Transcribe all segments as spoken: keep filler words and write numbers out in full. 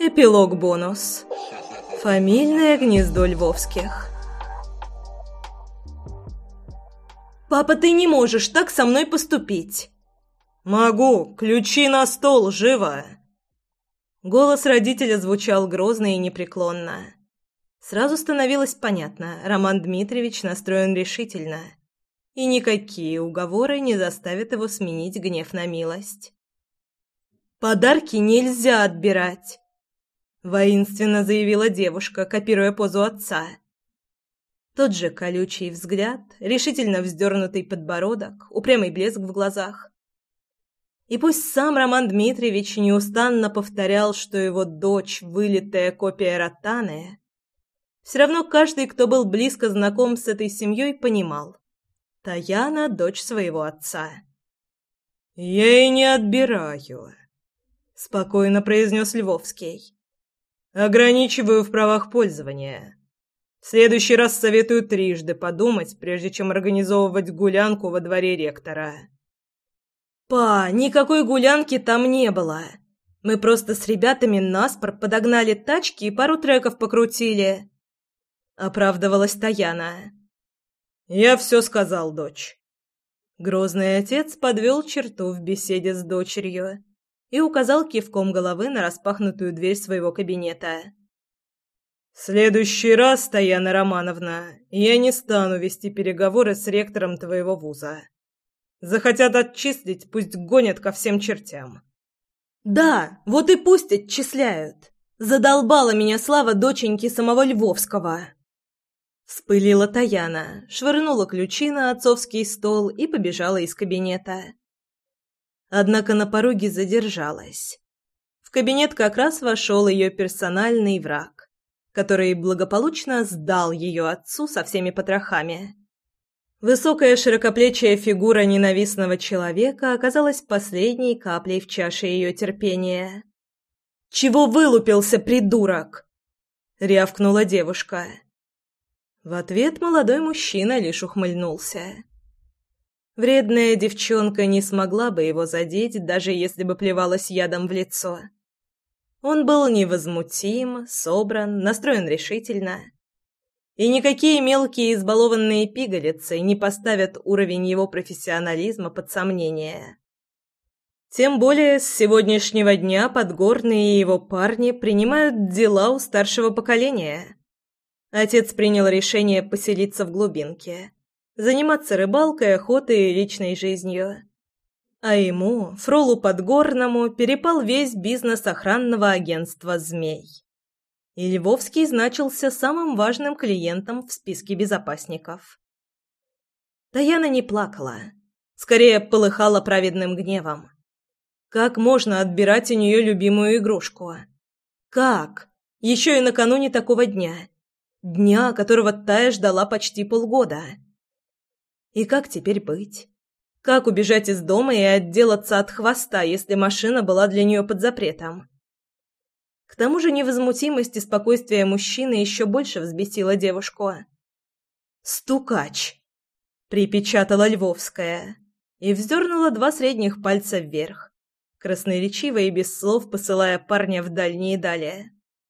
Эпилог бонус. Фамильное гнездо Львовских. «Папа, ты не можешь так со мной поступить!» «Могу! Ключи на стол, живо!» Голос родителя звучал грозно и непреклонно. Сразу становилось понятно, Роман Дмитриевич настроен решительно, и никакие уговоры не заставят его сменить гнев на милость. «Подарки нельзя отбирать!» — воинственно заявила девушка, копируя позу отца. Тот же колючий взгляд, решительно вздернутый подбородок, упрямый блеск в глазах. И пусть сам Роман Дмитриевич неустанно повторял, что его дочь — вылитая копия Ротаны, все равно каждый, кто был близко знаком с этой семьей, понимал — Таяна — дочь своего отца. «Я и не отбираю», — спокойно произнес Львовский. «Ограничиваю в правах пользования. В следующий раз советую трижды подумать, прежде чем организовывать гулянку во дворе ректора». «Па, никакой гулянки там не было. Мы просто с ребятами наспор подогнали тачки и пару треков покрутили», — оправдывалась Таяна. «Я все сказал, дочь». Грозный отец подвел черту в беседе с дочерью и указал кивком головы на распахнутую дверь своего кабинета. «В следующий раз, Таяна Романовна, я не стану вести переговоры с ректором твоего вуза. Захотят отчислить, пусть гонят ко всем чертям». «Да, вот и пусть отчисляют. Задолбала меня слава доченьки самого Львовского». Вспылила Таяна, швырнула ключи на отцовский стол и побежала из кабинета. Однако на пороге задержалась. В кабинет как раз вошел ее персональный враг, который благополучно сдал ее отцу со всеми потрохами. Высокая широкоплечья фигура ненавистного человека оказалась последней каплей в чаше ее терпения. «Чего вылупился, придурок?» — рявкнула девушка. В ответ молодой мужчина лишь ухмыльнулся. Вредная девчонка не смогла бы его задеть, даже если бы плевалась ядом в лицо. Он был невозмутим, собран, настроен решительно. И никакие мелкие избалованные пигалицы не поставят уровень его профессионализма под сомнение. Тем более с сегодняшнего дня Подгорный и его парни принимают дела у старшего поколения. Отец принял решение поселиться в глубинке, заниматься рыбалкой, охотой и личной жизнью. А ему, фролу Подгорному, перепал весь бизнес охранного агентства «Змей». И Львовский значился самым важным клиентом в списке безопасников. Таяна не плакала, скорее полыхала праведным гневом. Как можно отбирать у нее любимую игрушку? Как? Еще и накануне такого дня. Дня, которого Тая ждала почти полгода. И как теперь быть? Как убежать из дома и отделаться от хвоста, если машина была для нее под запретом? К тому же невозмутимость и спокойствие мужчины еще больше взбесила девушку. «Стукач!» — припечатала Львовская и вздернула два средних пальца вверх, красноречиво и без слов посылая парня в дальние дали.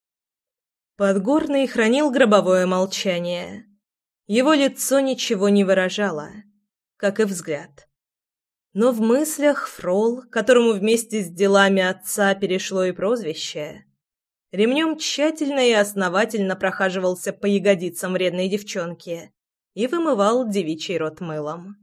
Подгорный хранил гробовое молчание. Его лицо ничего не выражало, как и взгляд. Но в мыслях фрол, которому вместе с делами отца перешло и прозвище, ремнем тщательно и основательно прохаживался по ягодицам вредной девчонки и вымывал девичий рот мылом.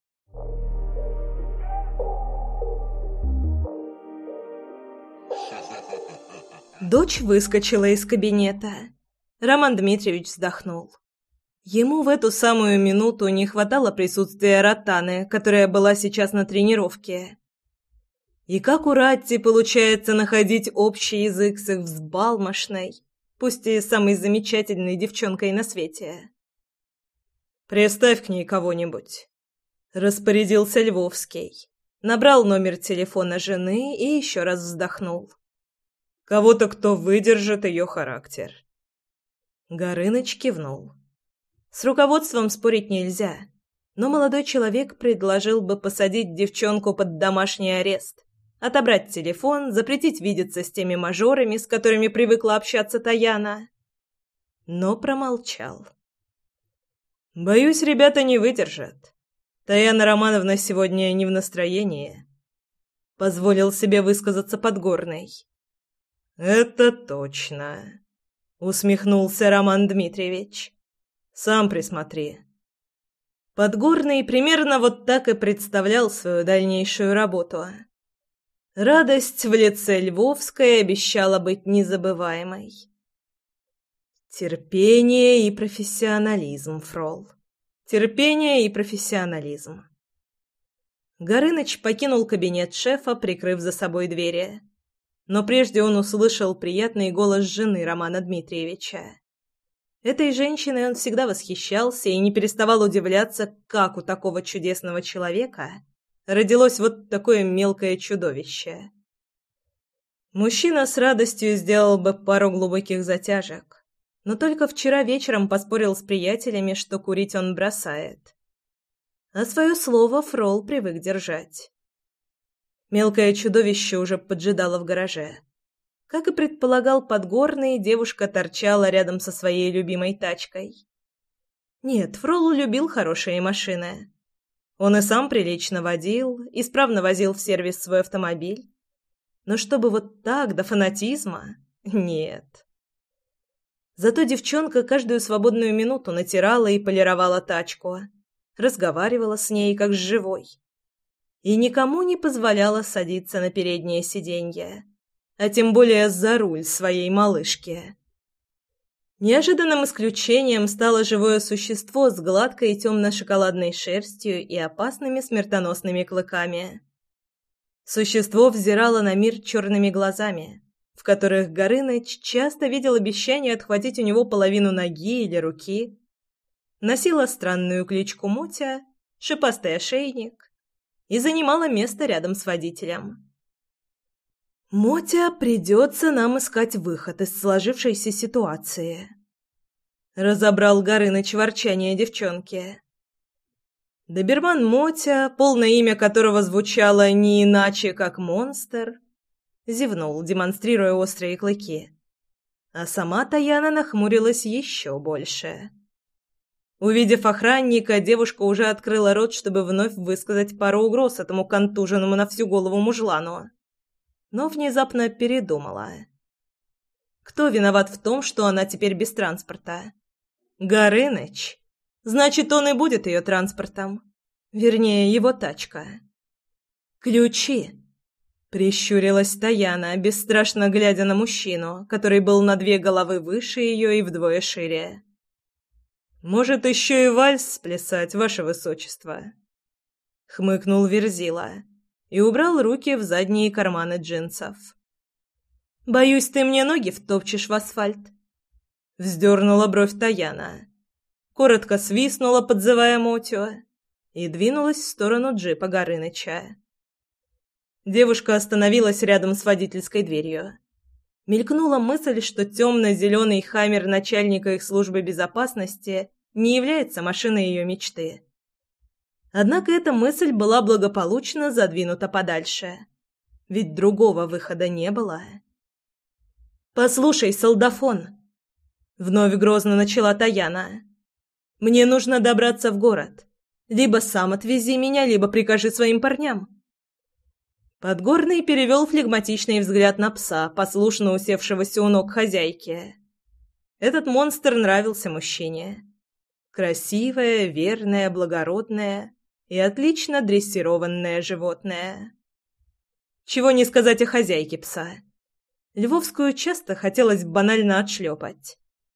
Дочь выскочила из кабинета. Роман Дмитриевич вздохнул. Ему в эту самую минуту не хватало присутствия Ротаны, которая была сейчас на тренировке. И как у Ратти получается находить общий язык с их взбалмошной, пусть и самой замечательной девчонкой на свете? «Приставь к ней кого-нибудь», — распорядился Львовский. Набрал номер телефона жены и еще раз вздохнул. «Кого-то, кто выдержит ее характер». Горыныч кивнул. С руководством спорить нельзя, но молодой человек предложил бы посадить девчонку под домашний арест, отобрать телефон, запретить видеться с теми мажорами, с которыми привыкла общаться Таяна. Но промолчал. «Боюсь, ребята не выдержат. Таяна Романовна сегодня не в настроении», — позволил себе высказаться Подгорный. «Это точно», — усмехнулся Роман Дмитриевич. «Сам присмотри». Подгорный примерно вот так и представлял свою дальнейшую работу. Радость в лице Львовской обещала быть незабываемой. Терпение и профессионализм, Фрол. Терпение и профессионализм. Горыныч покинул кабинет шефа, прикрыв за собой двери. Но прежде он услышал приятный голос жены Романа Дмитриевича. Этой женщиной он всегда восхищался и не переставал удивляться, как у такого чудесного человека родилось вот такое мелкое чудовище. Мужчина с радостью сделал бы пару глубоких затяжек, но только вчера вечером поспорил с приятелями, что курить он бросает. А свое слово Фрол привык держать. Мелкое чудовище уже поджидало в гараже. Как и предполагал Подгорный, девушка торчала рядом со своей любимой тачкой. Нет, Фрол любил хорошие машины. Он и сам прилично водил, исправно возил в сервис свой автомобиль. Но чтобы вот так, до фанатизма? Нет. Зато девчонка каждую свободную минуту натирала и полировала тачку, разговаривала с ней как с живой. И никому не позволяла садиться на переднее сиденье, а тем более за руль своей малышки. Неожиданным исключением стало живое существо с гладкой темно-шоколадной шерстью и опасными смертоносными клыками. Существо взирало на мир черными глазами, в которых Горыныч часто видел обещание отхватить у него половину ноги или руки. Носило странную кличку Мотя, шипастый ошейник и занимало место рядом с водителем. «Мотя, придется нам искать выход из сложившейся ситуации», — разобрал Горыныч ворчание девчонки. Доберман Мотя, полное имя которого звучало не иначе, как «Монстр», зевнул, демонстрируя острые клыки. А сама Таяна нахмурилась еще больше. Увидев охранника, девушка уже открыла рот, чтобы вновь высказать пару угроз этому контуженному на всю голову мужлану. Но внезапно передумала. Кто виноват в том, что она теперь без транспорта? Горыныч. Значит, он и будет ее транспортом. Вернее, его тачка. «Ключи!» — прищурилась Таяна, бесстрашно глядя на мужчину, который был на две головы выше ее и вдвое шире. «Может, еще и вальс сплясать, ваше высочество?» — хмыкнул Верзила и убрал руки в задние карманы джинсов. «Боюсь, ты мне ноги втопчешь в асфальт», — вздернула бровь Таяна, коротко свистнула, подзывая Мотю, и двинулась в сторону джипа Горыныча. Девушка остановилась рядом с водительской дверью. Мелькнула мысль, что темно-зеленый хаммер начальника их службы безопасности не является машиной ее мечты. Однако эта мысль была благополучно задвинута подальше. Ведь другого выхода не было. «Послушай, солдафон!» — вновь грозно начала Таяна. «Мне нужно добраться в город. Либо сам отвези меня, либо прикажи своим парням». Подгорный перевел флегматичный взгляд на пса, послушно усевшегося у ног хозяйки. Этот монстр нравился мужчине. Красивое, верное, благородное и отлично дрессированное животное. Чего не сказать о хозяйке пса. Львовскую часто хотелось банально отшлепать.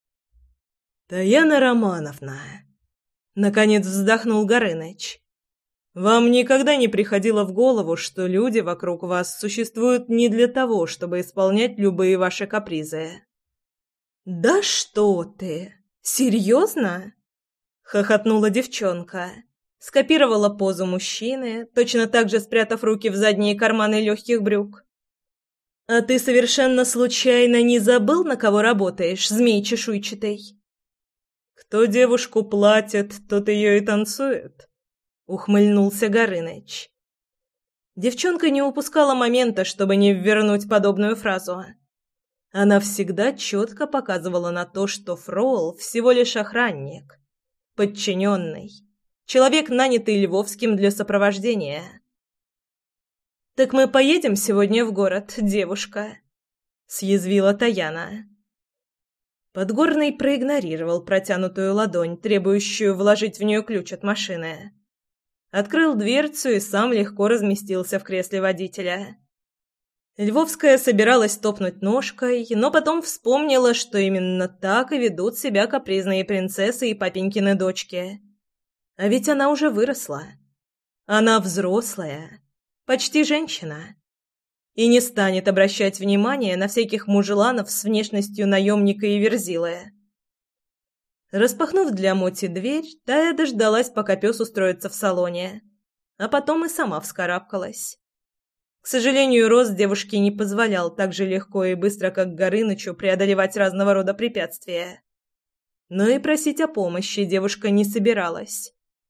«Таяна Романовна», — наконец вздохнул Горыныч, — «вам никогда не приходило в голову, что люди вокруг вас существуют не для того, чтобы исполнять любые ваши капризы?» «Да что ты! Серьезно?» — хохотнула девчонка. Скопировала позу мужчины, точно так же спрятав руки в задние карманы легких брюк. «А ты совершенно случайно не забыл, на кого работаешь, змей чешуйчатый?» «Кто девушку платит, тот ее и танцует», — ухмыльнулся Горыныч. Девчонка не упускала момента, чтобы не ввернуть подобную фразу. Она всегда четко показывала на то, что Фроул всего лишь охранник, подчиненный, человек, нанятый Львовским для сопровождения. «Так мы поедем сегодня в город, девушка?» — съязвила Таяна. Подгорный проигнорировал протянутую ладонь, требующую вложить в нее ключ от машины. Открыл дверцу и сам легко разместился в кресле водителя. Львовская собиралась топнуть ножкой, но потом вспомнила, что именно так и ведут себя капризные принцессы и папенькины дочки. А ведь она уже выросла. Она взрослая, почти женщина. И не станет обращать внимания на всяких мужеланов с внешностью наемника и верзилы. Распахнув для Моти дверь, Тая дождалась, пока пес устроится в салоне, а потом и сама вскарабкалась. К сожалению, рост девушки не позволял так же легко и быстро, как Горынычу, преодолевать разного рода препятствия. Но и просить о помощи девушка не собиралась.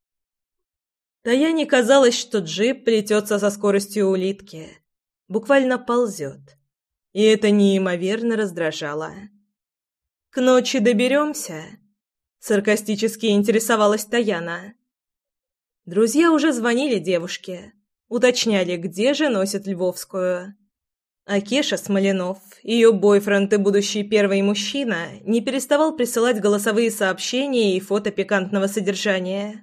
Таяне казалось, что джип плетется со скоростью улитки. Буквально ползет. И это неимоверно раздражало. «К ночи доберемся?» — саркастически интересовалась Таяна. Друзья уже звонили девушке, уточняли, где же носит Львовскую. А Кеша Смоленов, ее бойфренд и будущий первый мужчина, не переставал присылать голосовые сообщения и фото пикантного содержания.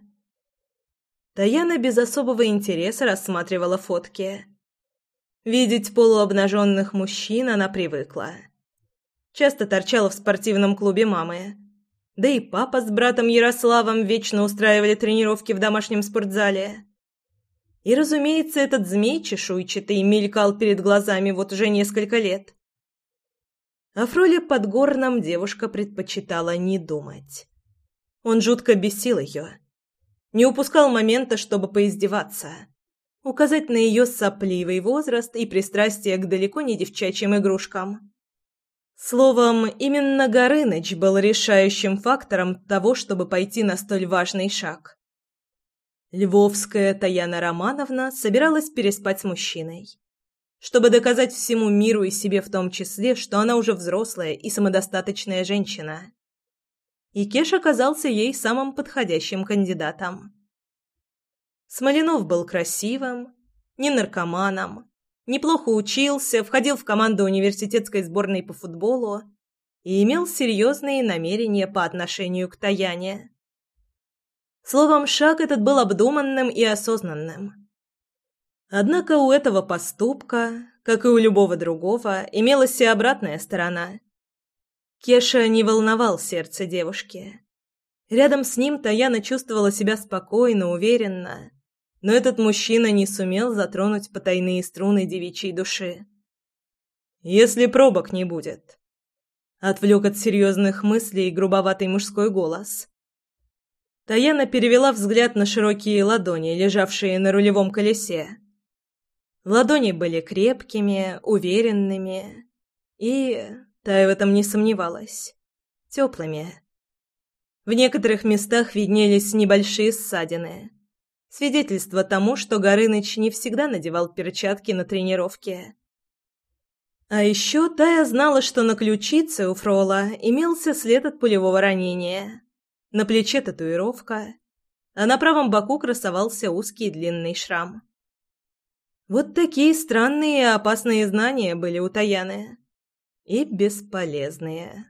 Таяна без особого интереса рассматривала фотки. Видеть полуобнаженных мужчин она привыкла. Часто торчала в спортивном клубе мамы. Да и папа с братом Ярославом вечно устраивали тренировки в домашнем спортзале. И, разумеется, этот змей чешуйчатый мелькал перед глазами вот уже несколько лет. О Фроле Подгорном девушка предпочитала не думать. Он жутко бесил ее. Не упускал момента, чтобы поиздеваться. Указать на ее сопливый возраст и пристрастие к далеко не девчачьим игрушкам. Словом, именно Горыныч был решающим фактором того, чтобы пойти на столь важный шаг. Львовская Таяна Романовна собиралась переспать с мужчиной, чтобы доказать всему миру и себе в том числе, что она уже взрослая и самодостаточная женщина. И Кеш оказался ей самым подходящим кандидатом. Смоленов был красивым, не наркоманом, неплохо учился, входил в команду университетской сборной по футболу и имел серьезные намерения по отношению к Таяне. Словом, шаг этот был обдуманным и осознанным. Однако у этого поступка, как и у любого другого, имелась и обратная сторона. Кеша не волновал сердце девушки. Рядом с ним Таяна чувствовала себя спокойно, уверенно, но этот мужчина не сумел затронуть потайные струны девичьей души. «Если пробок не будет», — отвлек от серьезных мыслей грубоватый мужской голос. Таяна перевела взгляд на широкие ладони, лежавшие на рулевом колесе. Ладони были крепкими, уверенными и, Тая в этом не сомневалась, теплыми. В некоторых местах виднелись небольшие ссадины. Свидетельство тому, что Горыныч не всегда надевал перчатки на тренировке. А еще Тая знала, что на ключице у Фрола имелся след от пулевого ранения, на плече татуировка, а на правом боку красовался узкий длинный шрам. Вот такие странные и опасные знания были у Таяны. И бесполезные.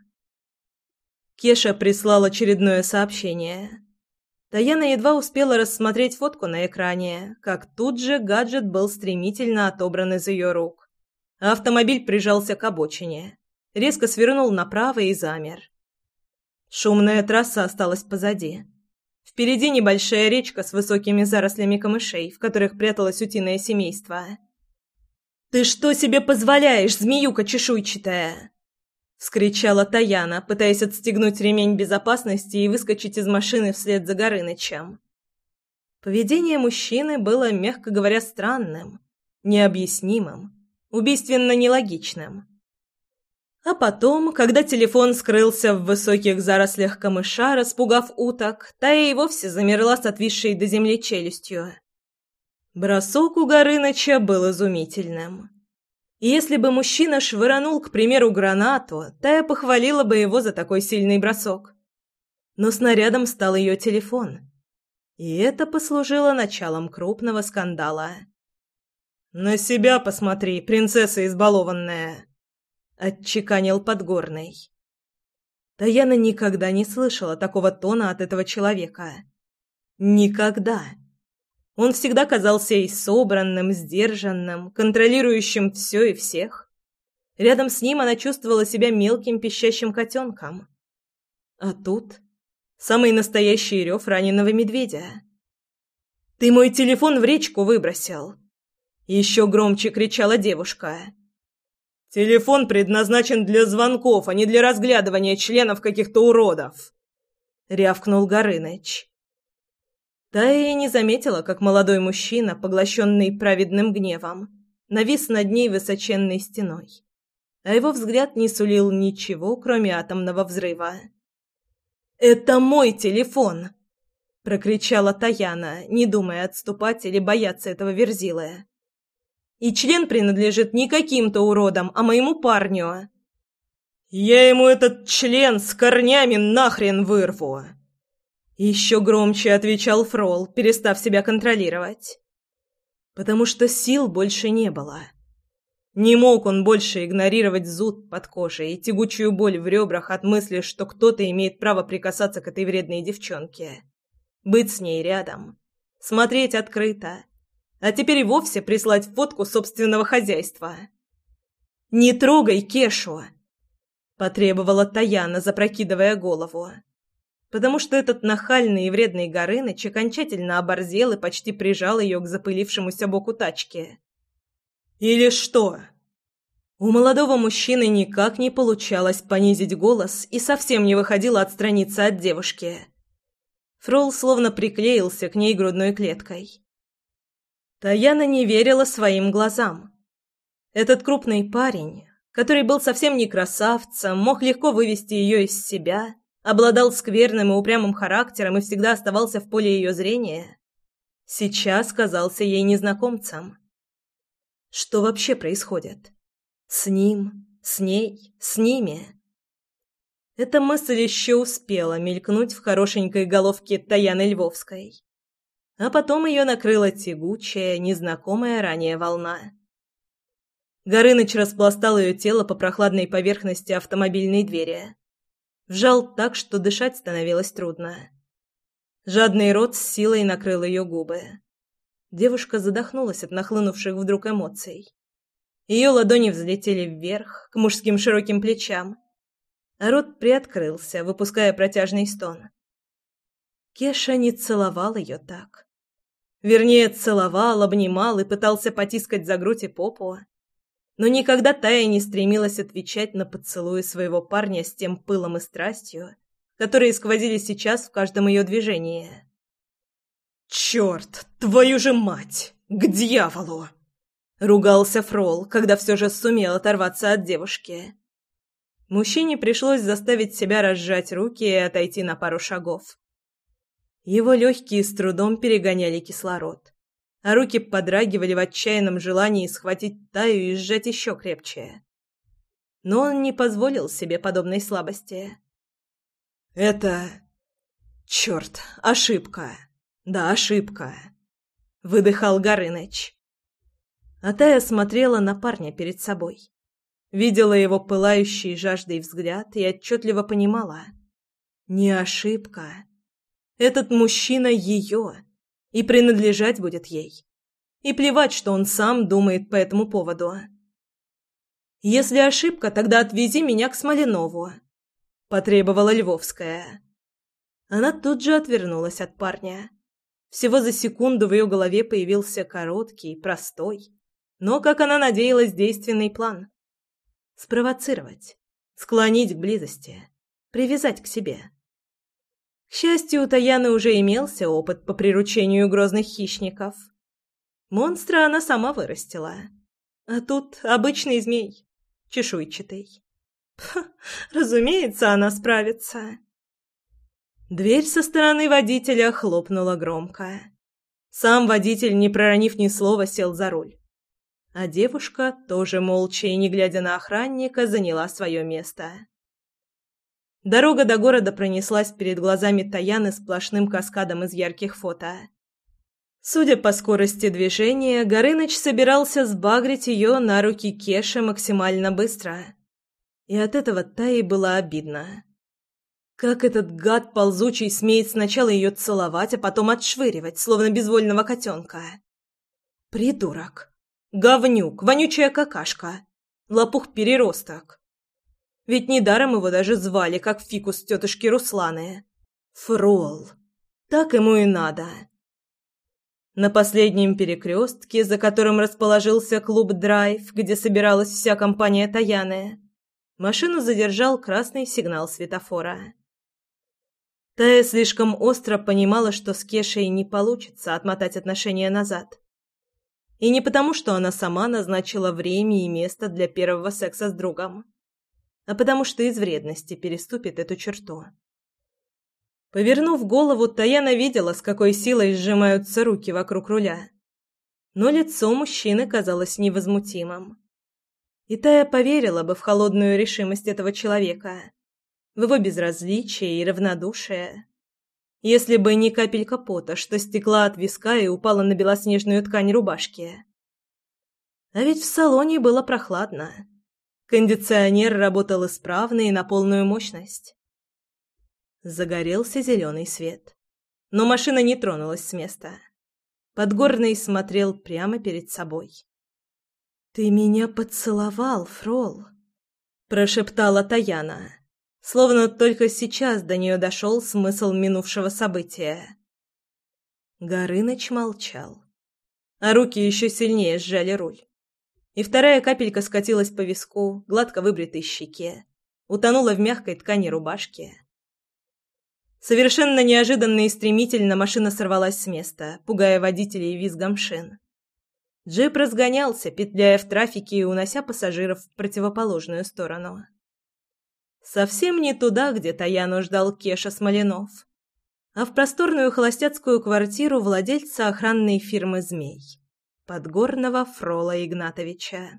Кеша прислал очередное сообщение. Таяна едва успела рассмотреть фотку на экране, как тут же гаджет был стремительно отобран из ее рук. А автомобиль прижался к обочине, резко свернул направо и замер. Шумная трасса осталась позади. Впереди небольшая речка с высокими зарослями камышей, в которых пряталось утиное семейство. «Ты что себе позволяешь, змеюка чешуйчатая?» — вскричала Таяна, пытаясь отстегнуть ремень безопасности и выскочить из машины вслед за Горынычем. Поведение мужчины было, мягко говоря, странным, необъяснимым, убийственно нелогичным. А потом, когда телефон скрылся в высоких зарослях камыша, распугав уток, Тая и вовсе замерла с отвисшей до земли челюстью. Бросок у Горыныча был изумительным. И если бы мужчина швырнул, к примеру, гранату, Тая похвалила бы его за такой сильный бросок. Но снарядом стал ее телефон. И это послужило началом крупного скандала. «На себя посмотри, принцесса избалованная!» — отчеканил Подгорный. Таяна никогда не слышала такого тона от этого человека. Никогда. Он всегда казался ей собранным, сдержанным, контролирующим все и всех. Рядом с ним она чувствовала себя мелким пищащим котенком. А тут самый настоящий рев раненого медведя. «Ты мой телефон в речку выбросил!» Еще громче кричала девушка. «Телефон предназначен для звонков, а не для разглядывания членов каких-то уродов!» — рявкнул Горыныч. Тая и не заметила, как молодой мужчина, поглощенный праведным гневом, навис над ней высоченной стеной, а его взгляд не сулил ничего, кроме атомного взрыва. «Это мой телефон!» — прокричала Таяна, не думая отступать или бояться этого верзилы. «И член принадлежит не каким-то уродам, а моему парню!» «Я ему этот член с корнями нахрен вырву!» Еще громче отвечал Фрол, перестав себя контролировать. Потому что сил больше не было. Не мог он больше игнорировать зуд под кожей и тягучую боль в ребрах от мысли, что кто-то имеет право прикасаться к этой вредной девчонке. Быть с ней рядом. Смотреть открыто. А теперь и вовсе прислать фотку собственного хозяйства. «Не трогай Кешу!» — потребовала Таяна, запрокидывая голову. Потому что этот нахальный и вредный Горыныч окончательно оборзел и почти прижал ее к запылившемуся боку тачки. «Или что?» У молодого мужчины никак не получалось понизить голос и совсем не выходило отстраниться от девушки. Фрол словно приклеился к ней грудной клеткой. Таяна не верила своим глазам. Этот крупный парень, который был совсем не красавцем, мог легко вывести ее из себя, обладал скверным и упрямым характером и всегда оставался в поле ее зрения, сейчас казался ей незнакомцем. Что вообще происходит? С ним, с ней, с ними? Эта мысль еще успела мелькнуть в хорошенькой головке Таяны Львовской. А потом ее накрыла тягучая, незнакомая ранее волна. Горыныч распластал ее тело по прохладной поверхности автомобильной двери. Вжал так, что дышать становилось трудно. Жадный рот с силой накрыл ее губы. Девушка задохнулась от нахлынувших вдруг эмоций. Ее ладони взлетели вверх, к мужским широким плечам, а рот приоткрылся, выпуская протяжный стон. Кеша не целовал ее так. Вернее, целовал, обнимал и пытался потискать за грудь и попу. Но никогда Тая не стремилась отвечать на поцелуи своего парня с тем пылом и страстью, которые сквозили сейчас в каждом ее движении. «Черт, твою же мать! К дьяволу!» — ругался Фрол, когда все же сумел оторваться от девушки. Мужчине пришлось заставить себя разжать руки и отойти на пару шагов. Его легкие с трудом перегоняли кислород, а руки подрагивали в отчаянном желании схватить Таю и сжать еще крепче. Но он не позволил себе подобной слабости. «Это... черт, ошибка. Да, ошибка», — выдыхал Горыныч. А Тая смотрела на парня перед собой. Видела его пылающий жаждой взгляд и отчетливо понимала. Не ошибка. Этот мужчина ее, и принадлежать будет ей. И плевать, что он сам думает по этому поводу. «Если ошибка, тогда отвези меня к Смоленову», — потребовала Львовская. Она тут же отвернулась от парня. Всего за секунду в ее голове появился короткий, простой, но, как она надеялась, действенный план. Спровоцировать, склонить к близости, привязать к себе. К счастью, у Таяны уже имелся опыт по приручению грозных хищников. Монстра она сама вырастила. А тут обычный змей, чешуйчатый. Пх, разумеется, она справится. Дверь со стороны водителя хлопнула громко. Сам водитель, не проронив ни слова, сел за руль. А девушка, тоже молча и не глядя на охранника, заняла свое место. Дорога до города пронеслась перед глазами Таяны сплошным каскадом из ярких фото. Судя по скорости движения, Горыныч собирался сбагрить ее на руки Кеши максимально быстро. И от этого Тае было обидно. Как этот гад ползучий смеет сначала ее целовать, а потом отшвыривать, словно безвольного котенка. Придурок. Говнюк, вонючая какашка. Лопух-переросток. Ведь недаром его даже звали, как фикус тетушки Русланы. Фрол. Так ему и надо. На последнем перекрестке, за которым расположился клуб «Драйв», где собиралась вся компания Таяны, машину задержал красный сигнал светофора. Тая слишком остро понимала, что с Кешей не получится отмотать отношения назад. И не потому, что она сама назначила время и место для первого секса с другом, а потому что из вредности переступит эту черту. Повернув голову, Таяна видела, с какой силой сжимаются руки вокруг руля. Но лицо мужчины казалось невозмутимым. И Тая поверила бы в холодную решимость этого человека, в его безразличие и равнодушие, если бы не капелька пота, что стекла от виска и упала на белоснежную ткань рубашки. А ведь в салоне было прохладно. Кондиционер работал исправно и на полную мощность. Загорелся зеленый свет. Но машина не тронулась с места. Подгорный смотрел прямо перед собой. «Ты меня поцеловал, Фрол», — прошептала Таяна, словно только сейчас до нее дошел смысл минувшего события. Горыныч молчал, а руки еще сильнее сжали руль. И вторая капелька скатилась по виску, гладко выбритой щеке, утонула в мягкой ткани рубашки. Совершенно неожиданно и стремительно машина сорвалась с места, пугая водителей визгом шин. Джип разгонялся, петляя в трафике и унося пассажиров в противоположную сторону. Совсем не туда, где Таяну ждал Кеша Смоленов, а в просторную холостяцкую квартиру владельца охранной фирмы «Змей», Подгорного Фрола Игнатовича.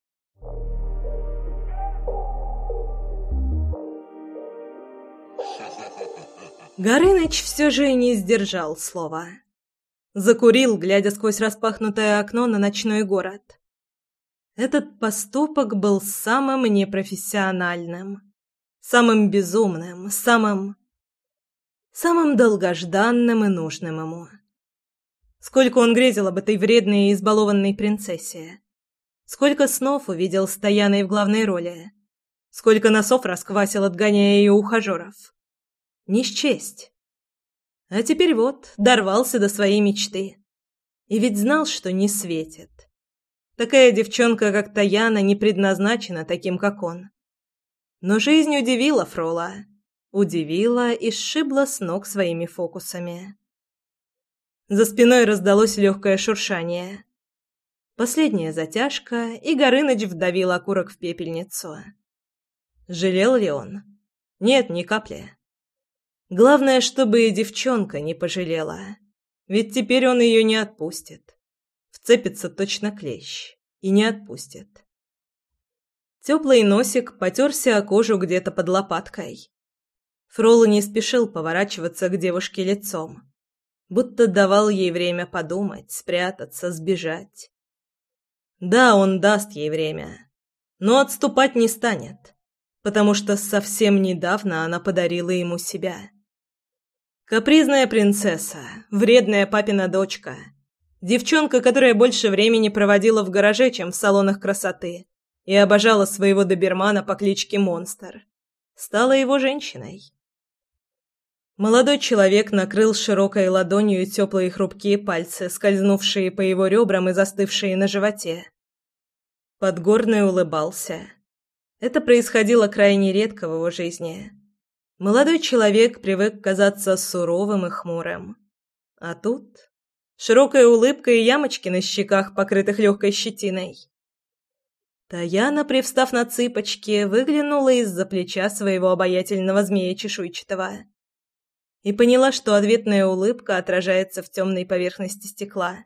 Горыныч все же не сдержал слова. Закурил, глядя сквозь распахнутое окно на ночной город. Этот поступок был самым непрофессиональным, самым безумным, самым... самым долгожданным и нужным ему. Сколько он грезил об этой вредной и избалованной принцессе. Сколько снов увидел с Таяной в главной роли. Сколько носов расквасил, отгоняя ее ухажеров. Не счесть. А теперь вот, дорвался до своей мечты. И ведь знал, что не светит. Такая девчонка, как Таяна, не предназначена таким, как он. Но жизнь удивила Фрола. Удивила и сшибла с ног своими фокусами. За спиной раздалось легкое шуршание. Последняя затяжка, и Горыныч вдавил окурок в пепельницу. Жалел ли он? Нет, ни капли. Главное, чтобы и девчонка не пожалела. Ведь теперь он ее не отпустит. Вцепится точно клещ. И не отпустит. Теплый носик потерся о кожу где-то под лопаткой. Фрол не спешил поворачиваться к девушке лицом. Будто давал ей время подумать, спрятаться, сбежать. Да, он даст ей время. Но отступать не станет. Потому что совсем недавно она подарила ему себя. Капризная принцесса, вредная папина дочка, девчонка, которая больше времени проводила в гараже, чем в салонах красоты, и обожала своего добермана по кличке Монстр, стала его женщиной. Молодой человек накрыл широкой ладонью теплые хрупкие пальцы, скользнувшие по его ребрам и застывшие на животе. Подгорный улыбался. Это происходило крайне редко в его жизни. Молодой человек привык казаться суровым и хмурым. А тут широкая улыбка и ямочки на щеках, покрытых легкой щетиной. Таяна, привстав на цыпочки, выглянула из-за плеча своего обаятельного змея чешуйчатого. и поняла, что ответная улыбка отражается в темной поверхности стекла.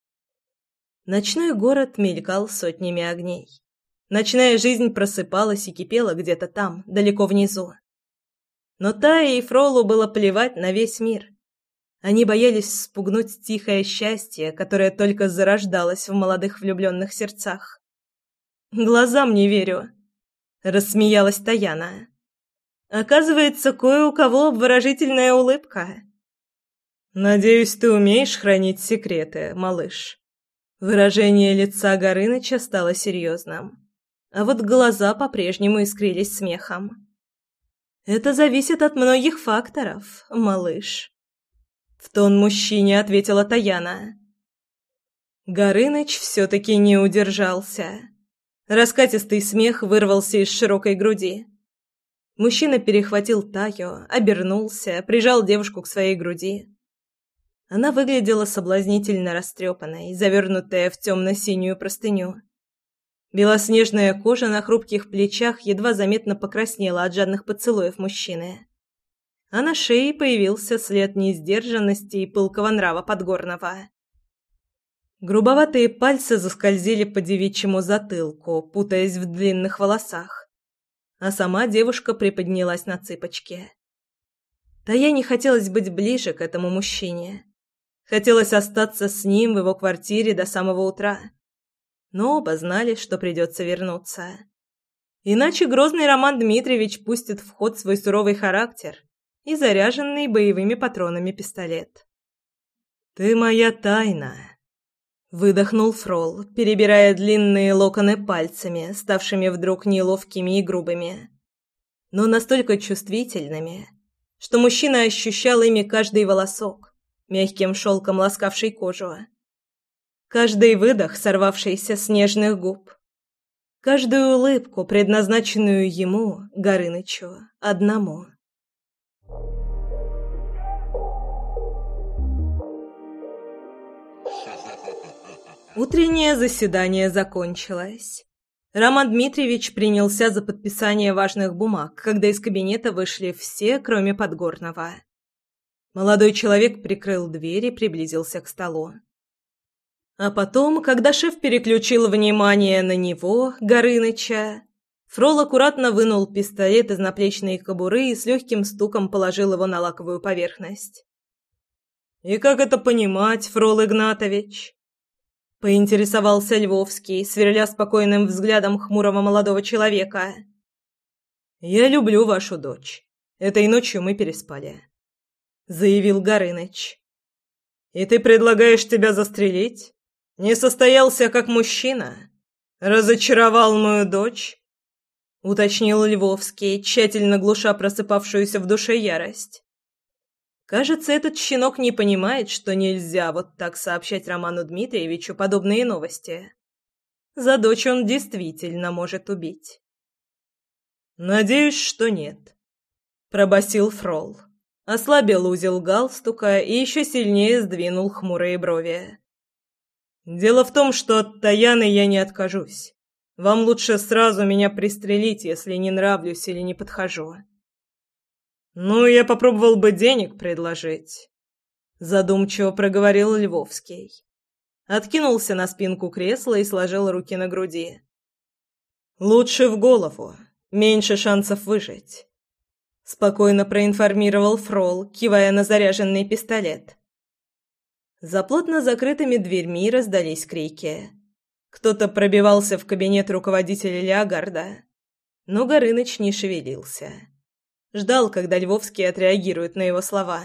Ночной город мелькал сотнями огней. Ночная жизнь просыпалась и кипела где-то там, далеко внизу. Но Тае и Фролу было плевать на весь мир. Они боялись спугнуть тихое счастье, которое только зарождалось в молодых влюбленных сердцах. «Глазам не верю», — рассмеялась Таяна. «Оказывается, кое у кого обворожительная улыбка». «Надеюсь, ты умеешь хранить секреты, малыш». Выражение лица Горыныча стало серьезным, а вот глаза по-прежнему искрились смехом. «Это зависит от многих факторов, малыш», — в тон мужчине ответила Таяна. Горыныч все-таки не удержался. Раскатистый смех вырвался из широкой груди. Мужчина перехватил Таю, обернулся, прижал девушку к своей груди. Она выглядела соблазнительно растрепанной, завернутая в темно-синюю простыню. Белоснежная кожа на хрупких плечах едва заметно покраснела от жадных поцелуев мужчины. А на шее появился след несдержанности и пылкого нрава Подгорного. Грубоватые пальцы заскользили по девичьему затылку, путаясь в длинных волосах, а сама девушка приподнялась на цыпочки. Таяне хотелось быть ближе к этому мужчине. Хотелось остаться с ним в его квартире до самого утра. Но оба знали, что придется вернуться. Иначе грозный Роман Дмитриевич пустит в ход свой суровый характер и заряженный боевыми патронами пистолет. «Ты моя тайна», — выдохнул Фрол, перебирая длинные локоны пальцами, ставшими вдруг неловкими и грубыми, но настолько чувствительными, что мужчина ощущал ими каждый волосок, мягким шелком ласкавший кожу. Каждый выдох, сорвавшийся с нежных губ. Каждую улыбку, предназначенную ему, Горынычу, одному. Утреннее заседание закончилось. Роман Дмитриевич принялся за подписание важных бумаг, когда из кабинета вышли все, кроме Подгорного. Молодой человек прикрыл дверь и приблизился к столу. А потом, когда шеф переключил внимание на него, Горыныча, Фрол аккуратно вынул пистолет из наплечной кобуры и с легким стуком положил его на лаковую поверхность. «И как это понимать, Фрол Игнатович?» — поинтересовался Львовский, сверля спокойным взглядом хмурого молодого человека. «Я люблю вашу дочь. Этой ночью мы переспали», — заявил Горыныч. «И ты предлагаешь тебя застрелить? Не состоялся как мужчина? Разочаровал мою дочь?» — уточнил Львовский, тщательно глуша просыпавшуюся в душе ярость. Кажется, этот щенок не понимает, что нельзя вот так сообщать Роману Дмитриевичу подобные новости. За дочь он действительно может убить. «Надеюсь, что нет», — пробасил Фрол. Ослабил узел галстука и еще сильнее сдвинул хмурые брови. «Дело в том, что от Таяны я не откажусь. Вам лучше сразу меня пристрелить, если не нравлюсь или не подхожу». «Ну, я попробовал бы денег предложить», — задумчиво проговорил Львовский. Откинулся на спинку кресла и сложил руки на груди. «Лучше в голову, меньше шансов выжить», — спокойно проинформировал Фрол, кивая на заряженный пистолет. За плотно закрытыми дверьми раздались крики. Кто-то пробивался в кабинет руководителя Леогарда, но Горыныч не шевелился. Ждал, когда Львовский отреагирует на его слова.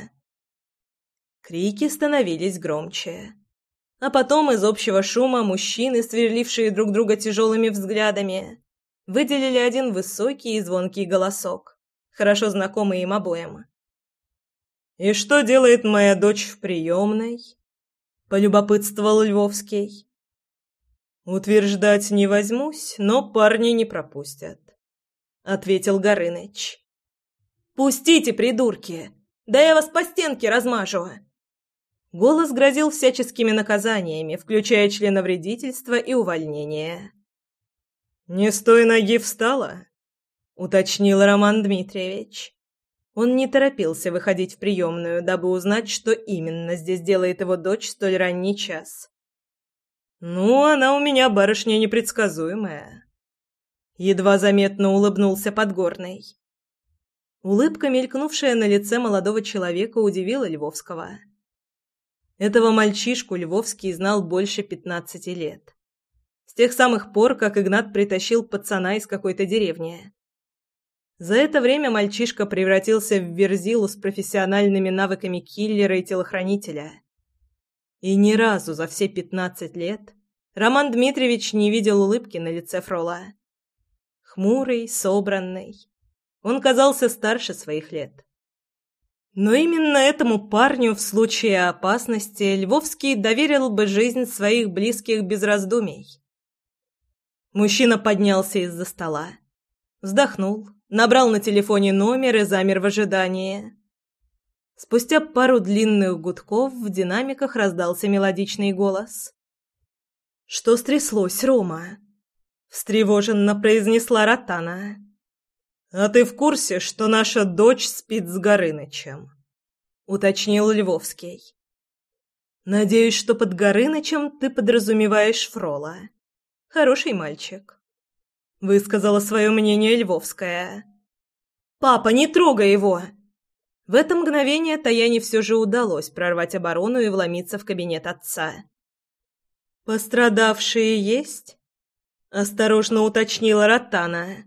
Крики становились громче. А потом из общего шума мужчины, сверлившие друг друга тяжелыми взглядами, выделили один высокий и звонкий голосок, хорошо знакомый им обоим. «И что делает моя дочь в приемной?» — полюбопытствовал Львовский. «Утверждать не возьмусь, но парни не пропустят», — ответил Горыныч. «Пустите, придурки! Да я вас по стенке размажу!» Голос грозил всяческими наказаниями, включая членовредительство и увольнение. «Не с той ноги встала?» — уточнил Роман Дмитриевич. Он не торопился выходить в приемную, дабы узнать, что именно здесь делает его дочь в столь ранний час. «Ну, она у меня барышня непредсказуемая». Едва заметно улыбнулся Подгорный. Улыбка, мелькнувшая на лице молодого человека, удивила Львовского. Этого мальчишку Львовский знал больше пятнадцати лет. С тех самых пор, как Игнат притащил пацана из какой-то деревни. За это время мальчишка превратился в верзилу с профессиональными навыками киллера и телохранителя. И ни разу за все пятнадцать лет Роман Дмитриевич не видел улыбки на лице Фрола. Хмурый, собранный. Он казался старше своих лет. Но именно этому парню в случае опасности Львовский доверил бы жизнь своих близких без раздумий. Мужчина поднялся из-за стола, вздохнул, набрал на телефоне номер и замер в ожидании. Спустя пару длинных гудков в динамиках раздался мелодичный голос. «Что стряслось, Рома?» — встревоженно произнесла Ротана. «А ты в курсе, что наша дочь спит с Горынычем?» — уточнил Львовский. «Надеюсь, что под Горынычем ты подразумеваешь Фрола. Хороший мальчик», — высказала свое мнение Львовская. «Папа, не трогай его!» В это мгновение Таяне все же удалось прорвать оборону и вломиться в кабинет отца. «Пострадавшие есть?» — осторожно уточнила Ротана.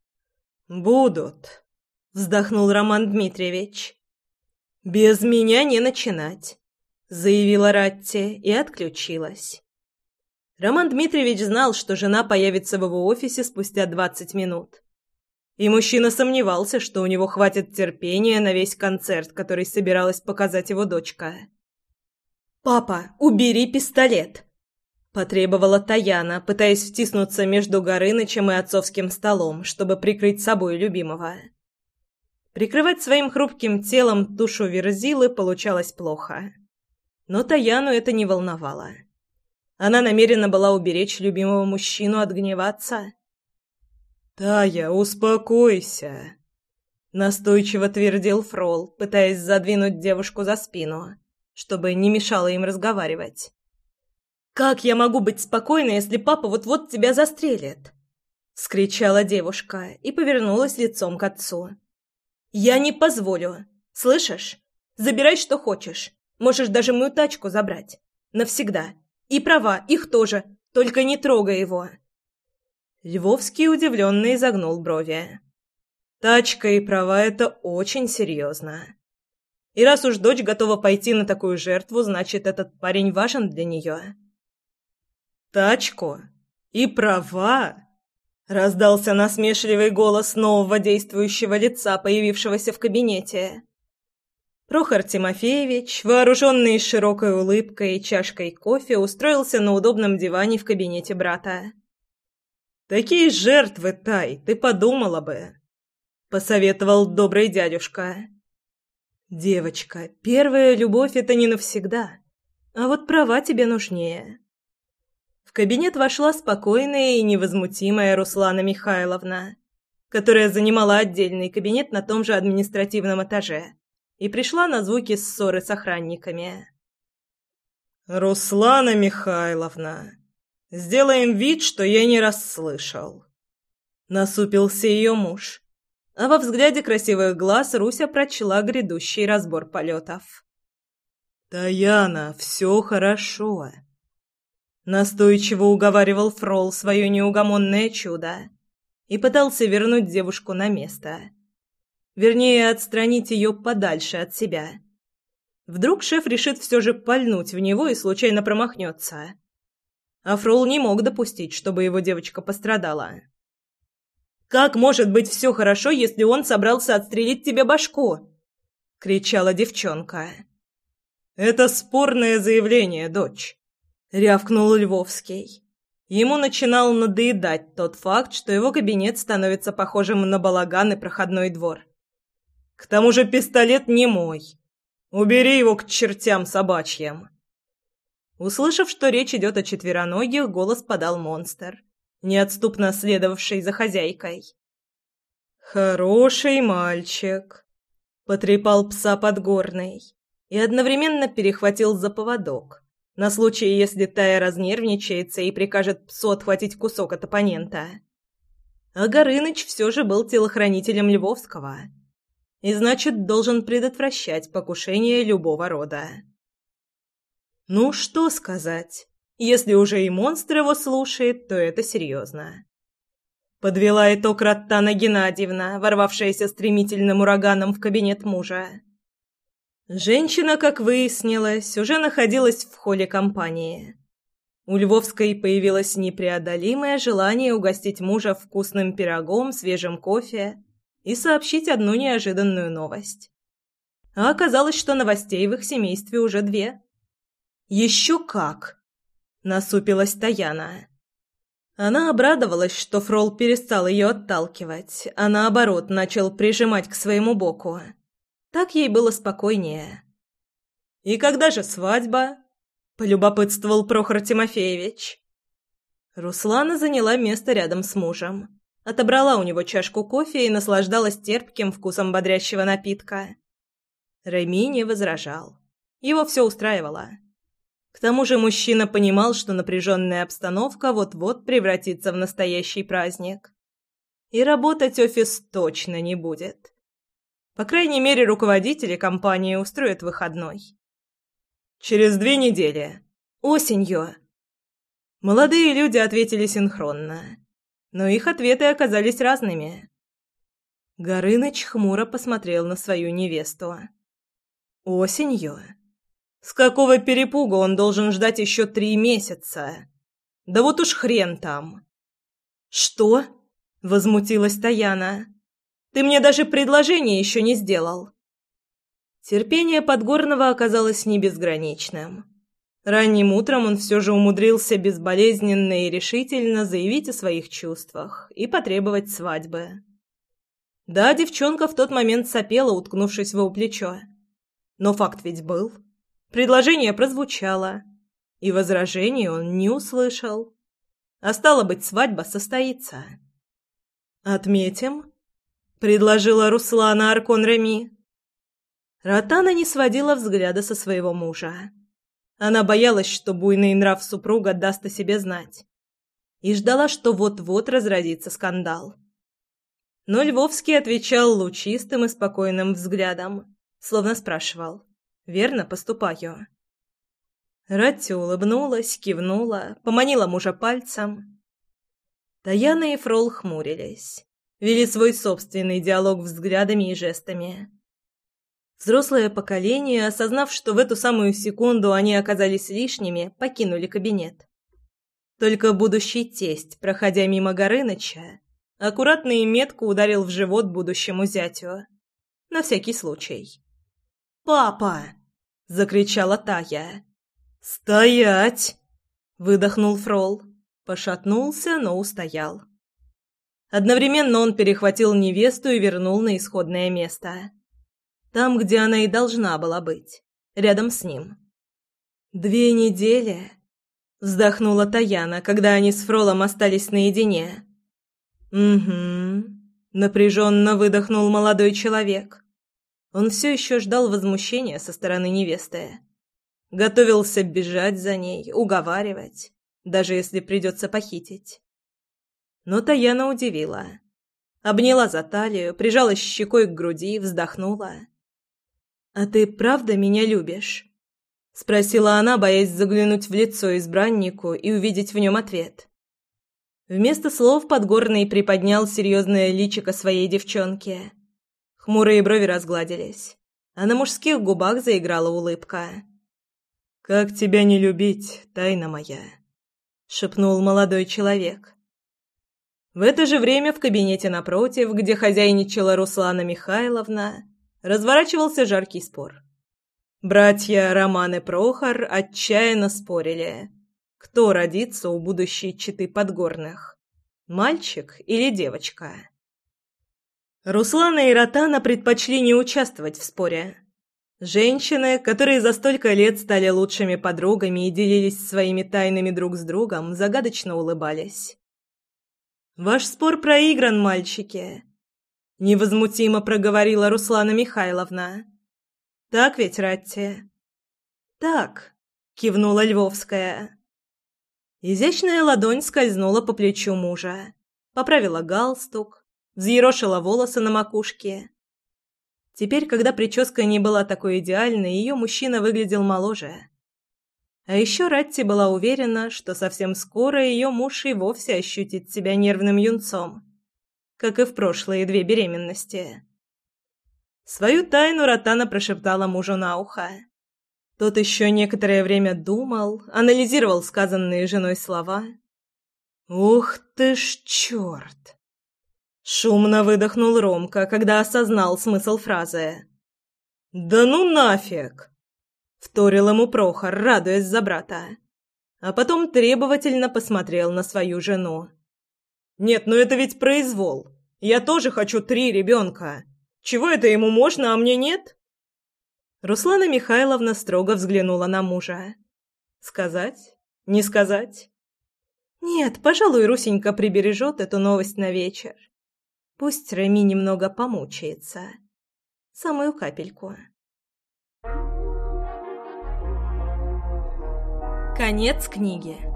«Будут», — вздохнул Роман Дмитриевич. «Без меня не начинать», — заявила Ратти и отключилась. Роман Дмитриевич знал, что жена появится в его офисе спустя двадцать минут. И мужчина сомневался, что у него хватит терпения на весь концерт, который собиралась показать его дочка. «Папа, убери пистолет!» – потребовала Таяна, пытаясь втиснуться между Горынычем и отцовским столом, чтобы прикрыть собой любимого. Прикрывать своим хрупким телом тушу Верзилы получалось плохо. Но Таяну это не волновало. Она намерена была уберечь любимого мужчину от гнева отца. «Тая, успокойся», — настойчиво твердил Фрол, пытаясь задвинуть девушку за спину, чтобы не мешало им разговаривать. «Как я могу быть спокойной, если папа вот-вот тебя застрелит?» — вскричала девушка и повернулась лицом к отцу. «Я не позволю. Слышишь? Забирай, что хочешь. Можешь даже мою тачку забрать. Навсегда. И права, их тоже. Только не трогай его». Львовский удивленно изогнул брови. «Тачка и права — это очень серьезно. И раз уж дочь готова пойти на такую жертву, значит, этот парень важен для нее». «Тачку? И права?» — раздался насмешливый голос нового действующего лица, появившегося в кабинете. Прохор Тимофеевич, вооруженный широкой улыбкой и чашкой кофе, устроился на удобном диване в кабинете брата. «Такие жертвы, Тай, ты подумала бы», — посоветовал добрый дядюшка. «Девочка, первая любовь — это не навсегда, а вот права тебе нужнее». В кабинет вошла спокойная и невозмутимая Руслана Михайловна, которая занимала отдельный кабинет на том же административном этаже, и пришла на звуки ссоры с охранниками. «Руслана Михайловна, сделаем вид, что я не расслышал», — насупился ее муж, а во взгляде красивых глаз Руся прочла грядущий разбор полетов. «Таяна, все хорошо», — настойчиво уговаривал Фрол свое неугомонное чудо и пытался вернуть девушку на место. Вернее, отстранить ее подальше от себя. Вдруг шеф решит все же пальнуть в него и случайно промахнется. А Фрол не мог допустить, чтобы его девочка пострадала. «Как может быть все хорошо, если он собрался отстрелить тебе башку?» — кричала девчонка. «Это спорное заявление, дочь», — рявкнул Львовский. Ему начинал надоедать тот факт, что его кабинет становится похожим на балаган и проходной двор. «К тому же пистолет не мой. Убери его к чертям собачьим». Услышав, что речь идет о четвероногих, голос подал монстр, неотступно следовавший за хозяйкой. «Хороший мальчик», Потрепал пса Подгорный и одновременно перехватил за поводок, на случай, если Тая разнервничается и прикажет псу отхватить кусок от оппонента. А Горыныч все же был телохранителем Львовского и, значит, должен предотвращать покушение любого рода. Ну, что сказать, если уже и монстр его слушает, то это серьезно. Подвела итог Раттана Геннадьевна, ворвавшаяся стремительным ураганом в кабинет мужа. Женщина, как выяснилось, уже находилась в холле компании. У Львовской появилось непреодолимое желание угостить мужа вкусным пирогом, свежим кофе и сообщить одну неожиданную новость. А оказалось, что новостей в их семействе уже две. «Еще как!» — насупилась Таяна. Она обрадовалась, что Фрол перестал ее отталкивать, а наоборот начал прижимать к своему боку. Так ей было спокойнее. «И когда же свадьба?» — полюбопытствовал Прохор Тимофеевич. Руслана заняла место рядом с мужем, отобрала у него чашку кофе и наслаждалась терпким вкусом бодрящего напитка. Реми не возражал. Его все устраивало. К тому же мужчина понимал, что напряженная обстановка вот-вот превратится в настоящий праздник. И работать офис точно не будет. По крайней мере, руководители компании устроят выходной. «Через две недели. Осенью». Молодые люди ответили синхронно, но их ответы оказались разными. Горыныч хмуро посмотрел на свою невесту. «Осенью? С какого перепуга он должен ждать еще три месяца? Да вот уж хрен там!» «Что?» — возмутилась Таяна. «Ты мне даже предложение еще не сделал». Терпение Подгорного оказалось не безграничным. Ранним утром он все же умудрился безболезненно и решительно заявить о своих чувствах и потребовать свадьбы. Да, девчонка в тот момент сопела, уткнувшись в его плечо. Но факт ведь был. Предложение прозвучало, и возражений он не услышал. А стало быть, свадьба состоится. «Отметим?» — предложила Руслана Аркон-Реми. Ротана не сводила взгляда со своего мужа. Она боялась, что буйный нрав супруга даст о себе знать, и ждала, что вот-вот разразится скандал. Но Львовский отвечал лучистым и спокойным взглядом, словно спрашивал: «Верно поступаю?» Ратти улыбнулась, кивнула, поманила мужа пальцем. Таяна и Фрол хмурились, вели свой собственный диалог взглядами и жестами. Взрослое поколение, осознав, что в эту самую секунду они оказались лишними, покинули кабинет. Только будущий тесть, проходя мимо Горыныча, аккуратно и метко ударил в живот будущему зятю. На всякий случай. «Папа!» — закричала Тая. «Стоять!» — выдохнул Фрол. Пошатнулся, но устоял. Одновременно он перехватил невесту и вернул на исходное место. Там, где она и должна была быть, рядом с ним. «Две недели?» — вздохнула Таяна, когда они с Фролом остались наедине. «Угу», — напряженно выдохнул молодой человек. Он все еще ждал возмущения со стороны невесты. Готовился бежать за ней, уговаривать, даже если придется похитить. Но Таяна удивила. Обняла за талию, прижалась щекой к груди, вздохнула. «А ты правда меня любишь?» — спросила она, боясь заглянуть в лицо избраннику и увидеть в нем ответ. Вместо слов Подгорный приподнял серьезное личико своей девчонки. Хмурые брови разгладились, а на мужских губах заиграла улыбка. «Как тебя не любить, тайна моя?» — шепнул молодой человек. В это же время в кабинете напротив, где хозяйничала Руслана Михайловна, разворачивался жаркий спор. Братья Роман и Прохор отчаянно спорили, кто родится у будущей четы Подгорных – мальчик или девочка. Руслана и Ротана предпочли не участвовать в споре. Женщины, которые за столько лет стали лучшими подругами и делились своими тайнами друг с другом, загадочно улыбались. «Ваш спор проигран, мальчики!» — невозмутимо проговорила Руслана Михайловна. «Так ведь, Ратти?» «Так», — кивнула Львовская. Изящная ладонь скользнула по плечу мужа, поправила галстук, взъерошила волосы на макушке. Теперь, когда прическа не была такой идеальной, ее мужчина выглядел моложе. А еще Ратти была уверена, что совсем скоро ее муж и вовсе ощутит себя нервным юнцом, как и в прошлые две беременности. Свою тайну Ротана прошептала мужу на ухо. Тот еще некоторое время думал, анализировал сказанные женой слова. «Ух ты ж черт!» Шумно выдохнул Ромка, когда осознал смысл фразы. «Да ну нафиг!» — вторил ему Прохор, радуясь за брата. А потом требовательно посмотрел на свою жену. «Нет, ну это ведь произвол. Я тоже хочу три ребенка. Чего это ему можно, а мне нет?» Руслана Михайловна строго взглянула на мужа. «Сказать? Не сказать?» «Нет, пожалуй, Русенька прибережет эту новость на вечер. Пусть Реми немного помучается. Самую капельку». Конец книги.